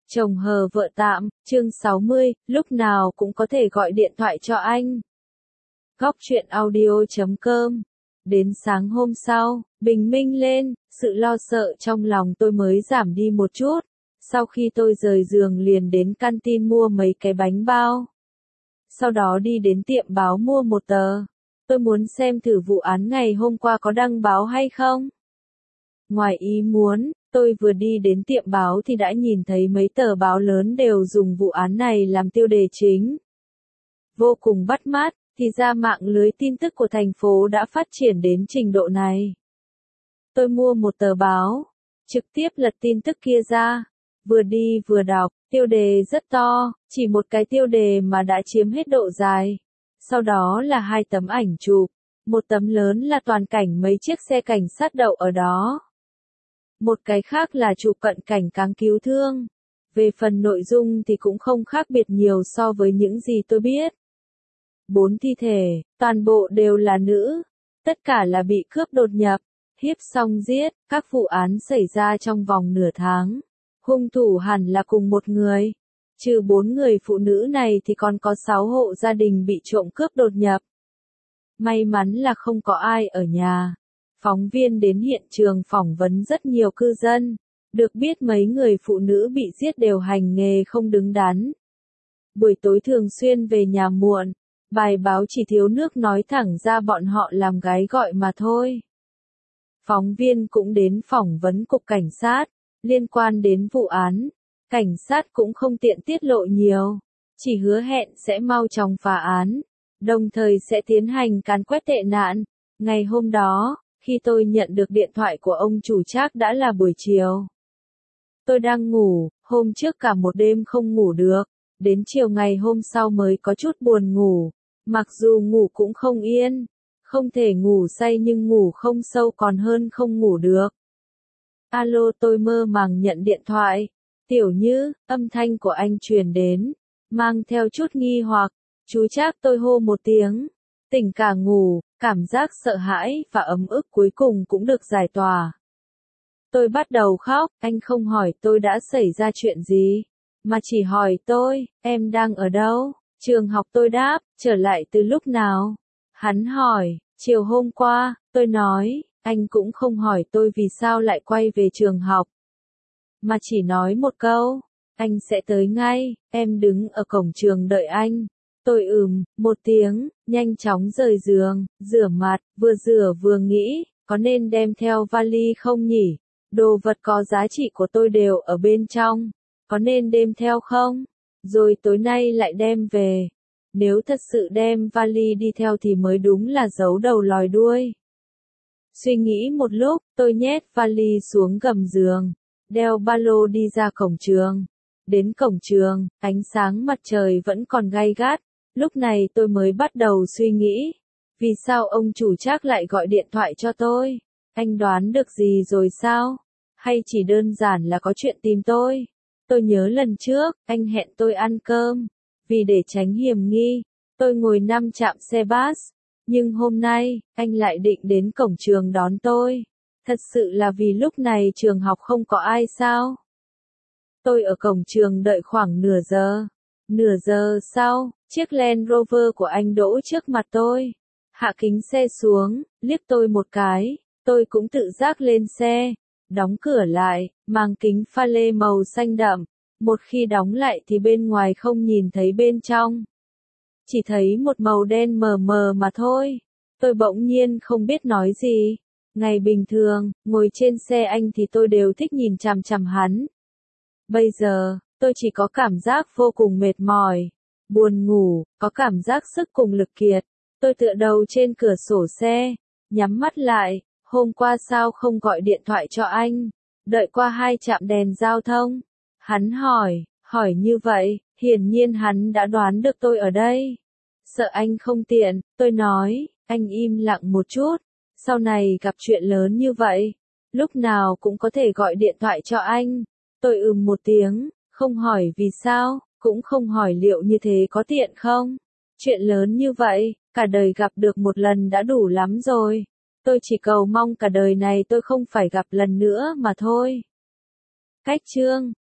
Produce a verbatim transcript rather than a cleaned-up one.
Chồng hờ vợ tạm, chương sáu mươi, lúc nào cũng có thể gọi điện thoại cho anh. Góc truyện audio chấm com. Đến sáng hôm sau, bình minh lên, sự lo sợ trong lòng tôi mới giảm đi một chút. Sau khi tôi rời giường liền đến canteen mua mấy cái bánh bao. Sau đó đi đến tiệm báo mua một tờ. Tôi muốn xem thử vụ án ngày hôm qua có đăng báo hay không. Ngoài ý muốn, tôi vừa đi đến tiệm báo thì đã nhìn thấy mấy tờ báo lớn đều dùng vụ án này làm tiêu đề chính. Vô cùng bắt mắt, thì ra mạng lưới tin tức của thành phố đã phát triển đến trình độ này. Tôi mua một tờ báo, trực tiếp lật tin tức kia ra, vừa đi vừa đọc, tiêu đề rất to, chỉ một cái tiêu đề mà đã chiếm hết độ dài. Sau đó là hai tấm ảnh chụp, một tấm lớn là toàn cảnh mấy chiếc xe cảnh sát đậu ở đó. Một cái khác là chụp cận cảnh cáng cứu thương. Về phần nội dung thì cũng không khác biệt nhiều so với những gì tôi biết. Bốn thi thể, toàn bộ đều là nữ. Tất cả là bị cướp đột nhập, hiếp xong giết, các vụ án xảy ra trong vòng nửa tháng. Hung thủ hẳn là cùng một người. Trừ bốn người phụ nữ này thì còn có sáu hộ gia đình bị trộm cướp đột nhập. May mắn là không có ai ở nhà. Phóng viên đến hiện trường phỏng vấn rất nhiều cư dân, được biết mấy người phụ nữ bị giết đều hành nghề không đứng đắn. Buổi tối thường xuyên về nhà muộn, bài báo chỉ thiếu nước nói thẳng ra bọn họ làm gái gọi mà thôi. Phóng viên cũng đến phỏng vấn cục cảnh sát, liên quan đến vụ án, cảnh sát cũng không tiện tiết lộ nhiều, chỉ hứa hẹn sẽ mau chóng phá án, đồng thời sẽ tiến hành càn quét tệ nạn. Ngày hôm đó, khi tôi nhận được điện thoại của ông chủ Trác đã là buổi chiều. Tôi đang ngủ, hôm trước cả một đêm không ngủ được, đến chiều ngày hôm sau mới có chút buồn ngủ, mặc dù ngủ cũng không yên, không thể ngủ say nhưng ngủ không sâu còn hơn không ngủ được. Alo, tôi mơ màng nhận điện thoại, Tiểu Như, âm thanh của anh truyền đến, mang theo chút nghi hoặc, chú Trác, tôi hô một tiếng. Tỉnh cả ngủ, cảm giác sợ hãi và ấm ức cuối cùng cũng được giải tỏa. Tôi bắt đầu khóc, anh không hỏi tôi đã xảy ra chuyện gì, mà chỉ hỏi tôi, em đang ở đâu? Trường học, tôi đáp, trở lại từ lúc nào? Hắn hỏi, chiều hôm qua, tôi nói, anh cũng không hỏi tôi vì sao lại quay về trường học. Mà chỉ nói một câu, anh sẽ tới ngay, em đứng ở cổng trường đợi anh. Tôi ừm, một tiếng, nhanh chóng rời giường, rửa mặt, vừa rửa vừa nghĩ, có nên đem theo vali không nhỉ? Đồ vật có giá trị của tôi đều ở bên trong, có nên đem theo không? Rồi tối nay lại đem về. Nếu thật sự đem vali đi theo thì mới đúng là giấu đầu lòi đuôi. Suy nghĩ một lúc, tôi nhét vali xuống gầm giường, đeo ba lô đi ra cổng trường. Đến cổng trường, ánh sáng mặt trời vẫn còn gay gắt. Lúc này tôi mới bắt đầu suy nghĩ, vì sao ông chủ Trác lại gọi điện thoại cho tôi? Anh đoán được gì rồi sao? Hay chỉ đơn giản là có chuyện tìm tôi? Tôi nhớ lần trước, anh hẹn tôi ăn cơm. Vì để tránh hiểm nghi, tôi ngồi năm chạm xe bus. Nhưng hôm nay, anh lại định đến cổng trường đón tôi. Thật sự là vì lúc này trường học không có ai sao? Tôi ở cổng trường đợi khoảng nửa giờ. Nửa giờ sau, chiếc Land Rover của anh đỗ trước mặt tôi. Hạ kính xe xuống, liếc tôi một cái, tôi cũng tự giác lên xe, đóng cửa lại, màng kính pha lê màu xanh đậm. Một khi đóng lại thì bên ngoài không nhìn thấy bên trong. Chỉ thấy một màu đen mờ mờ mà thôi. Tôi bỗng nhiên không biết nói gì. Ngày bình thường, ngồi trên xe anh thì tôi đều thích nhìn chằm chằm hắn. Bây giờ, tôi chỉ có cảm giác vô cùng mệt mỏi, buồn ngủ, có cảm giác sức cùng lực kiệt. Tôi tựa đầu trên cửa sổ xe, nhắm mắt lại, hôm qua sao không gọi điện thoại cho anh, đợi qua hai trạm đèn giao thông. Hắn hỏi, hỏi như vậy, hiển nhiên hắn đã đoán được tôi ở đây. Sợ anh không tiện, tôi nói, anh im lặng một chút, sau này gặp chuyện lớn như vậy, lúc nào cũng có thể gọi điện thoại cho anh. Tôi ừm một tiếng. Không hỏi vì sao, cũng không hỏi liệu như thế có tiện không. Chuyện lớn như vậy, cả đời gặp được một lần đã đủ lắm rồi. Tôi chỉ cầu mong cả đời này tôi không phải gặp lần nữa mà thôi. Cách chương